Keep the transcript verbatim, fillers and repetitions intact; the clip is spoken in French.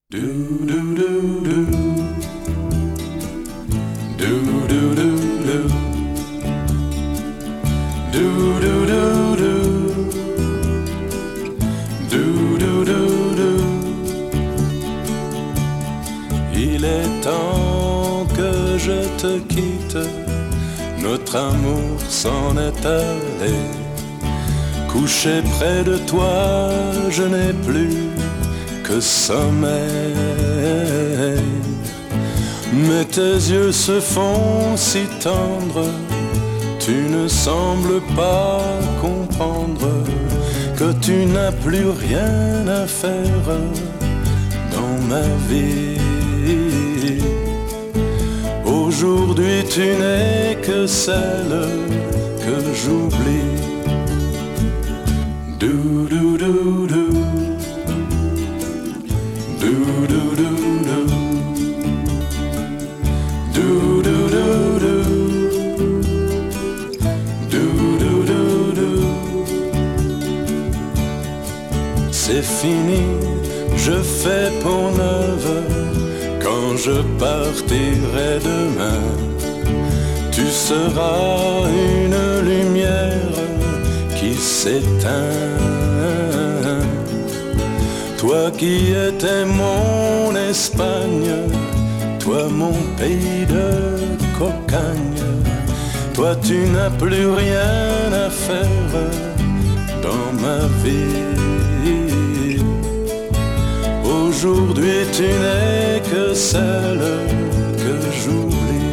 Do do do do do do do do do do do do do do do. Il est temps que je te quitte, notre amour s'en est allé. Couché près de toi, je n'ai plus que sommeil. Mais tes yeux se font si tendres, tu ne sembles pas comprendre que tu n'as plus rien à faire dans ma vie. Aujourd'hui tu n'es que celle que j'oublie. Do do do do do do do do do do do do do do do. C'est fini, je fais peau neuve quand je partirai demain. Tu seras une lumière qui s'éteint. Toi qui étais mon Espagne, toi mon pays de cocagne, toi tu n'as plus rien à faire dans ma vie. Aujourd'hui tu n'es que celle que j'oublie.